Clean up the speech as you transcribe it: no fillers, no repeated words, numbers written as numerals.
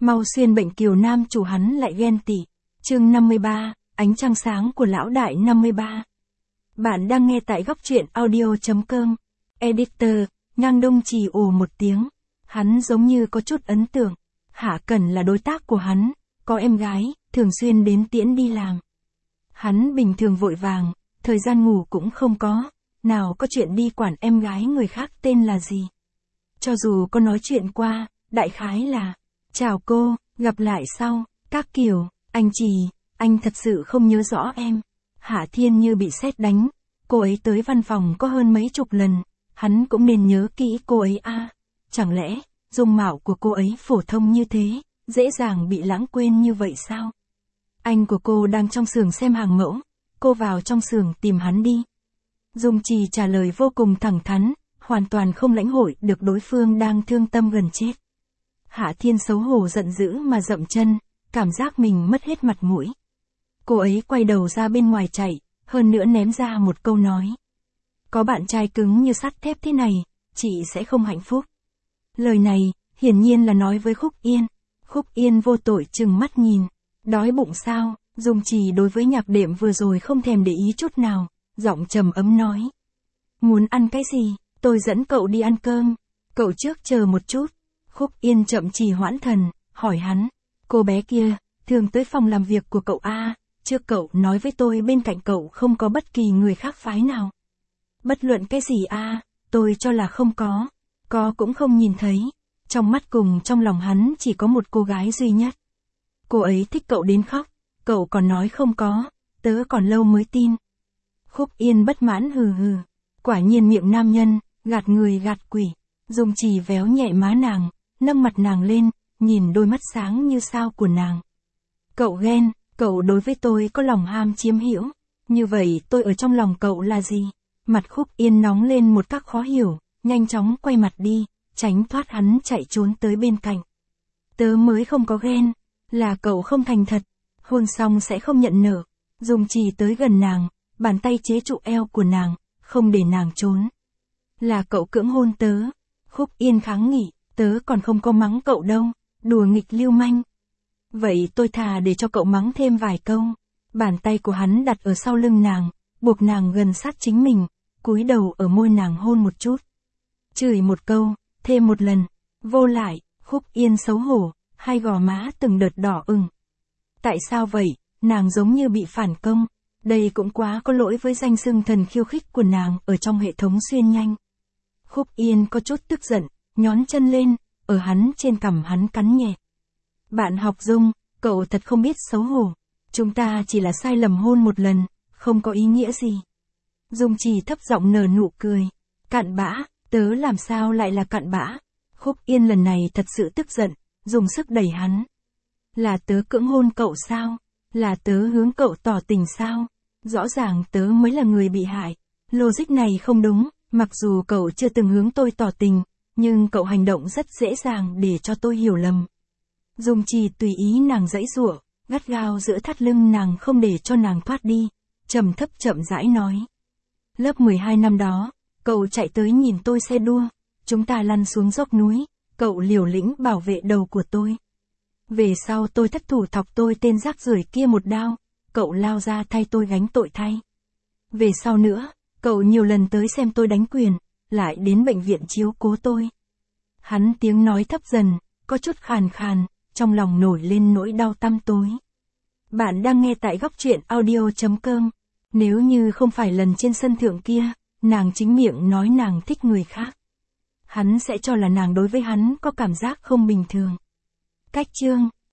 Mau xuyên bệnh kiều nam chủ hắn lại ghen tị. Chương 53, ánh trăng sáng của lão đại 53. Bạn đang nghe tại góc truyện audio.com. Editor, Ngang Đông chỉ ồ một tiếng. Hắn giống như có chút ấn tượng. Hạ Cẩn là đối tác của hắn, có em gái, thường xuyên đến tiễn đi làm. Hắn bình thường vội vàng, thời gian ngủ cũng không có, nào có chuyện đi quản em gái người khác tên là gì. Cho dù có nói chuyện qua, đại khái là, chào cô, gặp lại sau, các kiểu, anh anh thật sự không nhớ rõ em. Hạ Thiên như bị sét đánh, cô ấy tới văn phòng có hơn mấy chục lần, hắn cũng nên nhớ kỹ cô ấy a. Chẳng lẽ, dung mạo của cô ấy phổ thông như thế, dễ dàng bị lãng quên như vậy sao? Anh của cô đang trong xưởng xem hàng mẫu, cô vào trong xưởng tìm hắn đi. Dung Trì trả lời vô cùng thẳng thắn, hoàn toàn không lãnh hội được đối phương đang thương tâm gần chết. Hạ Thiên xấu hổ giận dữ mà dậm chân, cảm giác mình mất hết mặt mũi. Cô ấy quay đầu ra bên ngoài chạy, hơn nữa ném ra một câu nói. Có bạn trai cứng như sắt thép thế này, chị sẽ không hạnh phúc. Lời này, hiển nhiên là nói với Khúc Yên. Khúc Yên vô tội trừng mắt nhìn. Đói bụng sao? Dung Trì đối với nhạc đệm vừa rồi không thèm để ý chút nào, giọng trầm ấm nói. Muốn ăn cái gì? Tôi dẫn cậu đi ăn cơm. Cậu trước chờ một chút. Khúc Yên chậm trì hoãn thần, hỏi hắn. Cô bé kia, thường tới phòng làm việc của cậu a. Trước cậu nói với tôi bên cạnh cậu không có bất kỳ người khác phái nào. Bất luận cái gì a, tôi cho là không có. Có cũng không nhìn thấy. Trong mắt cùng trong lòng hắn chỉ có một cô gái duy nhất. Cô ấy thích cậu đến khóc. Cậu còn nói không có. Tớ còn lâu mới tin. Khúc Yên bất mãn hừ hừ. Quả nhiên miệng nam nhân, gạt người gạt quỷ. Dung Trì véo nhẹ má nàng, nâng mặt nàng lên, nhìn đôi mắt sáng như sao của nàng. Cậu ghen, cậu đối với tôi có lòng ham chiếm hữu. Như vậy tôi ở trong lòng cậu là gì? Mặt Khúc Yên nóng lên một cách khó hiểu, nhanh chóng quay mặt đi, tránh thoát hắn chạy trốn tới bên cạnh. Tớ mới không có ghen, là cậu không thành thật, hôn xong sẽ không nhận nợ. Dung Trì tới gần nàng, bàn tay chế trụ eo của nàng, không để nàng trốn. Là cậu cưỡng hôn tớ. Khúc Yên kháng nghị, tớ còn không có mắng cậu đâu, đùa nghịch lưu manh. Vậy tôi thà để cho cậu mắng thêm vài câu. Bàn tay của hắn đặt ở sau lưng nàng, buộc nàng gần sát chính mình, cúi đầu ở môi nàng hôn một chút. Chửi một câu, thêm một lần, vô lại. Khúc Yên xấu hổ, hai gò má từng đợt đỏ ửng. Tại sao vậy? Nàng giống như bị phản công. Đây cũng quá có lỗi với danh xưng thần khiêu khích của nàng ở trong hệ thống xuyên nhanh. Khúc Yên có chút tức giận, nhón chân lên, ở hắn trên cằm hắn cắn nhẹ. Bạn học Dung, cậu thật không biết xấu hổ. Chúng ta chỉ là sai lầm hôn một lần, không có ý nghĩa gì. Dung Trì thấp giọng nở nụ cười. Cặn bã, tớ làm sao lại là cặn bã? Khúc Yên lần này thật sự tức giận, dùng sức đẩy hắn. Là tớ cưỡng hôn cậu sao? Là tớ hướng cậu tỏ tình sao? Rõ ràng tớ mới là người bị hại. Logic này không đúng, mặc dù cậu chưa từng hướng tôi tỏ tình, nhưng cậu hành động rất dễ dàng để cho tôi hiểu lầm. Dung Trì tùy ý nàng giãy giụa, gắt gao giữa thắt lưng nàng không để cho nàng thoát đi, trầm thấp chậm rãi nói. Lớp 12 năm đó, cậu chạy tới nhìn tôi xe đua, chúng ta lăn xuống dốc núi, cậu liều lĩnh bảo vệ đầu của tôi. Về sau tôi thất thủ thọc tôi tên rác rưởi kia một đao, cậu lao ra thay tôi gánh tội thay. Về sau nữa, cậu nhiều lần tới xem tôi đánh quyền, lại đến bệnh viện chiếu cố tôi. Hắn tiếng nói thấp dần, có chút khàn khàn, trong lòng nổi lên nỗi đau tăm tối. Bạn đang nghe tại góc truyện audio.com. Nếu như không phải lần trên sân thượng kia, nàng chính miệng nói nàng thích người khác, hắn sẽ cho là nàng đối với hắn có cảm giác không bình thường. Cách chương